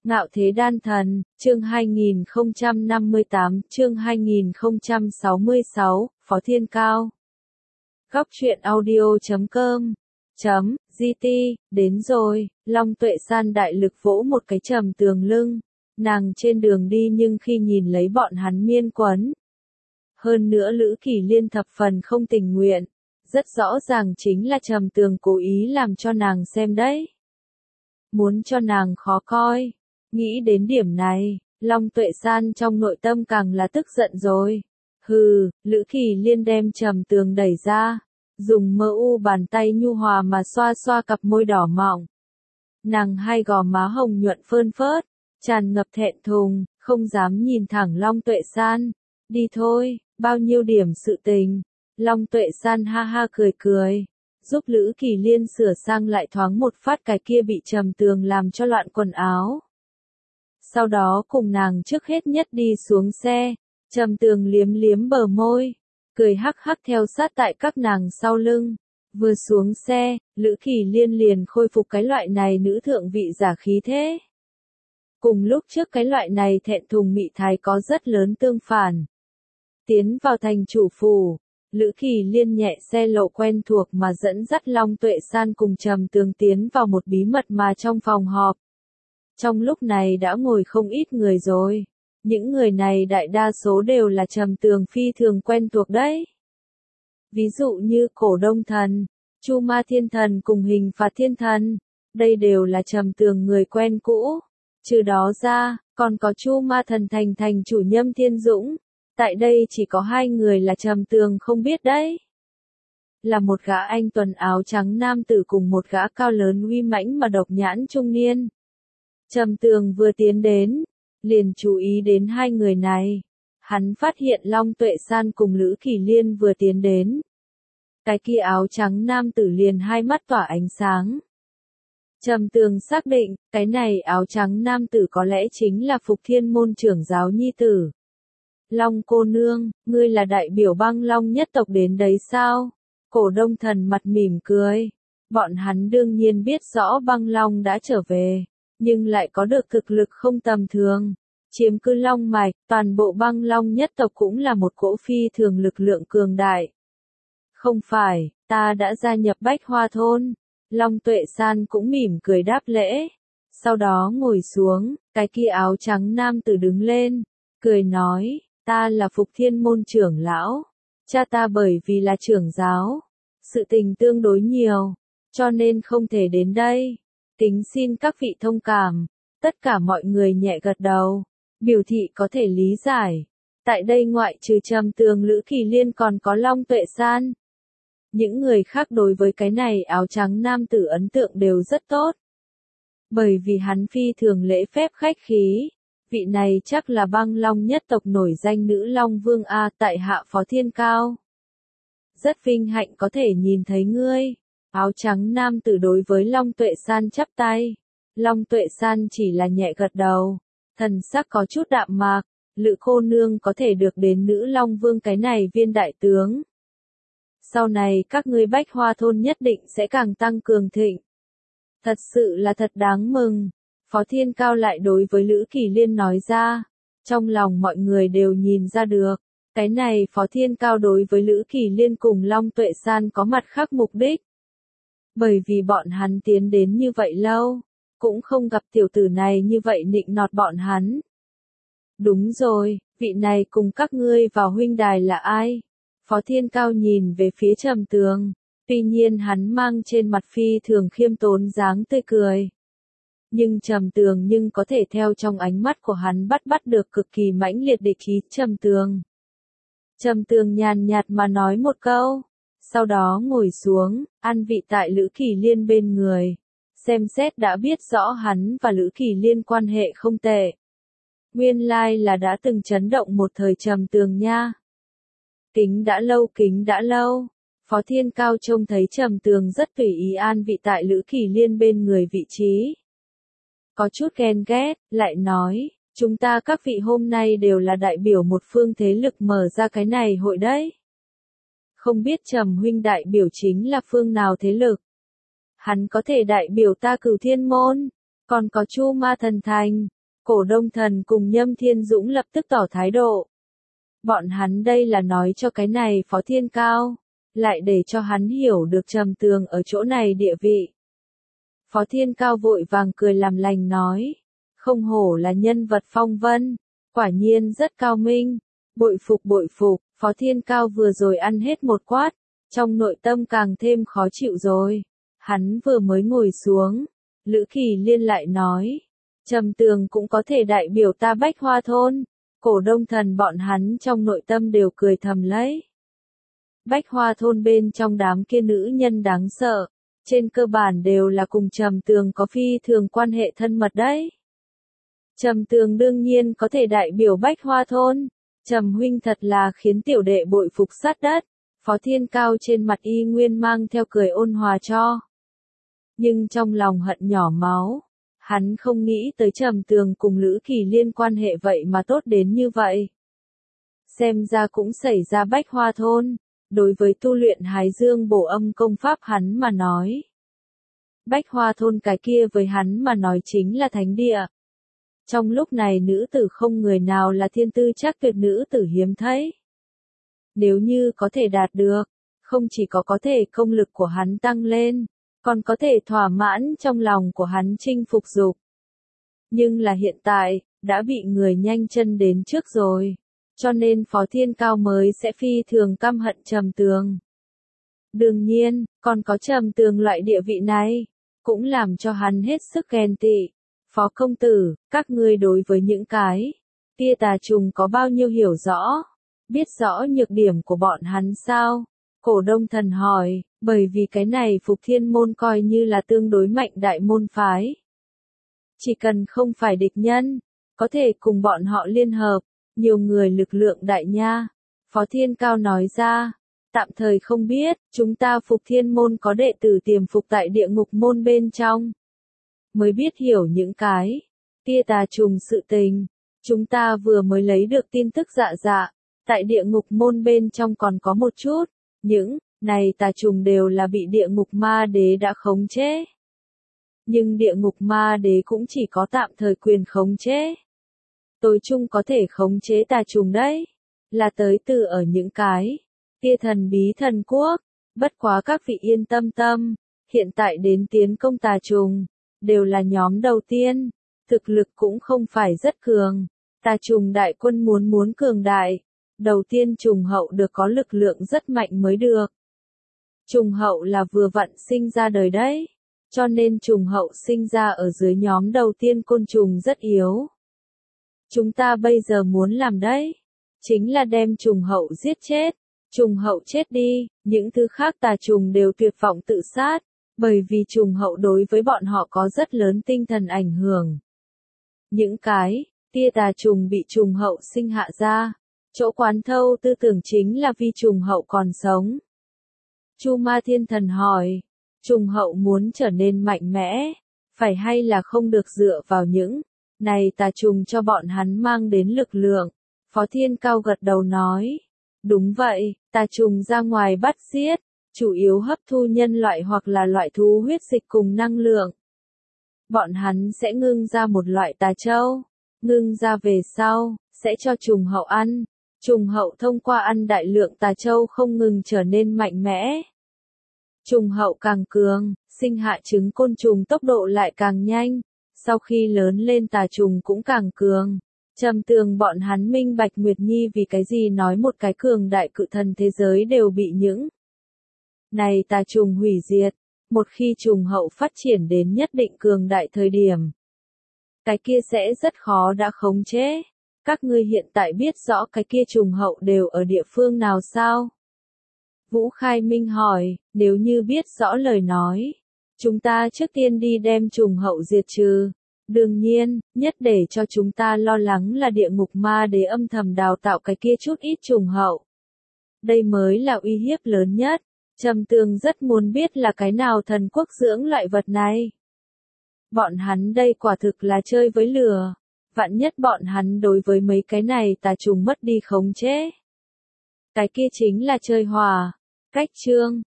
Ngạo thế đan thần, chương 2058, chương 2066, Phó Thiên Cao. Góc truyện audio.com GT, đến rồi, Long Tuệ San đại lực vỗ một cái trầm tường lưng, nàng trên đường đi nhưng khi nhìn lấy bọn hắn miên quấn. Hơn nữa Lữ Kỳ Liên thập phần không tình nguyện, rất rõ ràng chính là trầm tường cố ý làm cho nàng xem đấy. Muốn cho nàng khó coi. Nghĩ đến điểm này, Long Tuệ San trong nội tâm càng là tức giận rồi. Hừ, Lữ Kỳ Liên đem trầm tường đẩy ra, dùng mơ u bàn tay nhu hòa mà xoa xoa cặp môi đỏ mọng. Nàng hai gò má hồng nhuận phơn phớt, tràn ngập thẹn thùng, không dám nhìn thẳng Long Tuệ San. Đi thôi, bao nhiêu điểm sự tình. Long Tuệ San ha ha cười cười, giúp Lữ Kỳ Liên sửa sang lại thoáng một phát cái kia bị trầm tường làm cho loạn quần áo. Sau đó cùng nàng trước hết nhất đi xuống xe, trầm tường liếm liếm bờ môi, cười hắc hắc theo sát tại các nàng sau lưng. Vừa xuống xe, Lữ Kỳ Liên liền khôi phục cái loại này nữ thượng vị giả khí thế. Cùng lúc trước cái loại này thẹn thùng mị thái có rất lớn tương phản. Tiến vào thành chủ phủ, Lữ Kỳ Liên nhẹ xe lộ quen thuộc mà dẫn dắt Long Tuệ San cùng trầm tường tiến vào một bí mật mà trong phòng họp. Trong lúc này đã ngồi không ít người rồi. Những người này đại đa số đều là trầm tường phi thường quen thuộc đấy. Ví dụ như Cổ Đông Thần, Chu Ma Thiên Thần cùng Hình Phạt Thiên Thần. Đây đều là trầm tường người quen cũ. Trừ đó ra, còn có Chu Ma Thần thành chủ Nhâm Thiên Dũng. Tại đây chỉ có hai người là trầm tường không biết đấy. Là một gã anh tuần áo trắng nam tử cùng một gã cao lớn uy mãnh mà độc nhãn trung niên. Trầm tường vừa tiến đến, liền chú ý đến hai người này. Hắn phát hiện Long Tuệ San cùng Lữ Kỳ Liên vừa tiến đến. Cái kia áo trắng nam tử liền hai mắt tỏa ánh sáng. Trầm tường xác định, cái này áo trắng nam tử có lẽ chính là Phục Thiên môn trưởng giáo nhi tử. Long cô nương, ngươi là đại biểu Băng Long nhất tộc đến đấy sao? Cổ Đông Thần mặt mỉm cười. Bọn hắn đương nhiên biết rõ Băng Long đã trở về, nhưng lại có được thực lực không tầm thường. Chiếm cứ Long mạch, toàn bộ Băng Long nhất tộc cũng là một cỗ phi thường lực lượng cường đại. Không phải, ta đã gia nhập Bách Hoa Thôn. Long Tuệ San cũng mỉm cười đáp lễ. Sau đó ngồi xuống, cái kia áo trắng nam tử đứng lên, cười nói, ta là Phục Thiên môn trưởng lão. Cha ta bởi vì là trưởng giáo, sự tình tương đối nhiều, cho nên không thể đến đây. Kính xin các vị thông cảm. Tất cả mọi người nhẹ gật đầu, biểu thị có thể lý giải. Tại đây ngoại trừ trầm tường Lữ Kỳ Liên còn có Long Tuệ San. Những người khác đối với cái này áo trắng nam tử ấn tượng đều rất tốt. Bởi vì hắn phi thường lễ phép khách khí. Vị này chắc là Băng Long nhất tộc nổi danh nữ Long Vương A tại hạ Phó Thiên Cao. Rất vinh hạnh có thể nhìn thấy ngươi. Áo trắng nam tử đối với Long Tuệ San chắp tay. Long Tuệ San chỉ là nhẹ gật đầu. Thần sắc có chút đạm mạc. Lữ cô nương có thể được đến nữ Long Vương cái này viên đại tướng. Sau này các ngươi Bách Hoa Thôn nhất định sẽ càng tăng cường thịnh. Thật sự là thật đáng mừng. Phó Thiên Cao lại đối với Lữ Kỳ Liên nói ra. Trong lòng mọi người đều nhìn ra được. Cái này Phó Thiên Cao đối với Lữ Kỳ Liên cùng Long Tuệ San có mặt khác mục đích. Bởi vì bọn hắn tiến đến như vậy lâu, cũng không gặp tiểu tử này như vậy nịnh nọt bọn hắn. Đúng rồi, vị này cùng các ngươi vào huynh đài là ai? Phó Thiên Cao nhìn về phía trầm tường, tuy nhiên hắn mang trên mặt phi thường khiêm tốn dáng tươi cười. Nhưng trầm tường nhưng có thể theo trong ánh mắt của hắn bắt được cực kỳ mãnh liệt địch ý trầm tường. Trầm tường nhàn nhạt mà nói một câu. Sau đó ngồi xuống, an vị tại Lữ Kỳ Liên bên người. Xem xét đã biết rõ hắn và Lữ Kỳ Liên quan hệ không tệ. Nguyên lai là đã từng chấn động một thời trầm tường nha. Kính đã lâu. Phó Thiên Cao trông thấy trầm tường rất tùy ý an vị tại Lữ Kỳ Liên bên người vị trí. Có chút ghen ghét, lại nói, chúng ta các vị hôm nay đều là đại biểu một phương thế lực mở ra cái này hội đấy. Không biết trầm huynh đại biểu chính là phương nào thế lực. Hắn có thể đại biểu ta Cửu Thiên môn, còn có Chu Ma Thần thành, Cổ Đông Thần cùng Nhâm Thiên Dũng lập tức tỏ thái độ. Bọn hắn đây là nói cho cái này Phó Thiên Cao, lại để cho hắn hiểu được Trầm Tường ở chỗ này địa vị. Phó Thiên Cao vội vàng cười làm lành nói, không hổ là nhân vật phong vân, quả nhiên rất cao minh, bội phục, Phó Thiên Cao vừa rồi ăn hết một quát, trong nội tâm càng thêm khó chịu rồi. Hắn vừa mới ngồi xuống, Lữ Kỳ Liên lại nói, Trầm Tường cũng có thể đại biểu ta Bách Hoa Thôn. Cổ Đông Thần bọn hắn trong nội tâm đều cười thầm lấy. Bách Hoa Thôn bên trong đám kia nữ nhân đáng sợ, trên cơ bản đều là cùng Trầm Tường có phi thường quan hệ thân mật đấy. Trầm Tường đương nhiên có thể đại biểu Bách Hoa Thôn, Trầm huynh thật là khiến tiểu đệ bội phục sát đất. Phó Thiên Cao trên mặt y nguyên mang theo cười ôn hòa cho. Nhưng trong lòng hận nhỏ máu, hắn không nghĩ tới Trầm Tường cùng Lữ Kỳ Liên quan hệ vậy mà tốt đến như vậy. Xem ra cũng xảy ra Bách Hoa Thôn, đối với tu luyện Hải Dương bổ âm công pháp hắn mà nói. Bách Hoa Thôn cái kia với hắn mà nói chính là thánh địa. Trong lúc này nữ tử không người nào là thiên tư chắc tuyệt nữ tử hiếm thấy. Nếu như có thể đạt được, không chỉ có thể công lực của hắn tăng lên, còn có thể thỏa mãn trong lòng của hắn chinh phục dục. Nhưng là hiện tại, đã bị người nhanh chân đến trước rồi, cho nên Phó Thiên Cao mới sẽ phi thường căm hận Trầm Tường. Đương nhiên, còn có Trầm Tường loại địa vị này, cũng làm cho hắn hết sức ghen tị. Phó công tử, các ngươi đối với những cái tia tà trùng có bao nhiêu hiểu rõ, biết rõ nhược điểm của bọn hắn sao? Cổ Đông Thần hỏi, bởi vì cái này Phục Thiên môn coi như là tương đối mạnh đại môn phái. Chỉ cần không phải địch nhân, có thể cùng bọn họ liên hợp, nhiều người lực lượng đại nha. Phó Thiên Cao nói ra, tạm thời không biết, chúng ta Phục Thiên môn có đệ tử tiềm phục tại địa ngục môn bên trong. Mới biết hiểu những cái tia tà trùng sự tình, chúng ta vừa mới lấy được tin tức dạ, tại địa ngục môn bên trong còn có một chút, những này tà trùng đều là bị địa ngục ma đế đã khống chế. Nhưng địa ngục ma đế cũng chỉ có tạm thời quyền khống chế. Tối chung có thể khống chế tà trùng đấy, là tới từ ở những cái tia thần bí thần quốc, bất quá các vị yên tâm, hiện tại đến tiến công tà trùng, đều là nhóm đầu tiên, thực lực cũng không phải rất cường, tà trùng đại quân muốn cường đại, đầu tiên trùng hậu được có lực lượng rất mạnh mới được. Trùng hậu là vừa vặn sinh ra đời đấy, cho nên trùng hậu sinh ra ở dưới nhóm đầu tiên côn trùng rất yếu. Chúng ta bây giờ muốn làm đấy, chính là đem trùng hậu giết chết, trùng hậu chết đi, những thứ khác tà trùng đều tuyệt vọng tự sát, bởi vì trùng hậu đối với bọn họ có rất lớn tinh thần ảnh hưởng. Những cái tia tà trùng bị trùng hậu sinh hạ ra, chỗ quán thâu tư tưởng chính là vì trùng hậu còn sống. Chu Ma Thiên Thần hỏi, trùng hậu muốn trở nên mạnh mẽ, phải hay là không được dựa vào những này tà trùng cho bọn hắn mang đến lực lượng? Phó Thiên Cao gật đầu nói, đúng vậy, tà trùng ra ngoài bắt giết, chủ yếu hấp thu nhân loại hoặc là loại thú huyết dịch cùng năng lượng. Bọn hắn sẽ ngưng ra một loại tà châu, ngưng ra về sau, sẽ cho trùng hậu ăn. Trùng hậu thông qua ăn đại lượng tà châu không ngừng trở nên mạnh mẽ. Trùng hậu càng cường, sinh hạ trứng côn trùng tốc độ lại càng nhanh, sau khi lớn lên tà trùng cũng càng cường. Trầm Tường bọn hắn minh bạch Nguyệt Nhi vì cái gì nói một cái cường đại cự thần thế giới đều bị những này tà trùng hủy diệt, một khi trùng hậu phát triển đến nhất định cường đại thời điểm. Cái kia sẽ rất khó đã khống chế. Các ngươi hiện tại biết rõ cái kia trùng hậu đều ở địa phương nào sao? Vũ Khai Minh hỏi, nếu như biết rõ lời nói, chúng ta trước tiên đi đem trùng hậu diệt trừ. Đương nhiên, nhất để cho chúng ta lo lắng là địa ngục ma đế âm thầm đào tạo cái kia chút ít trùng hậu. Đây mới là uy hiếp lớn nhất. Trầm Tường rất muốn biết là cái nào thần quốc dưỡng loại vật này. Bọn hắn đây quả thực là chơi với lửa. Vạn nhất bọn hắn đối với mấy cái này tà trùng mất đi khống chế. Cái kia chính là chơi hòa. Cách chương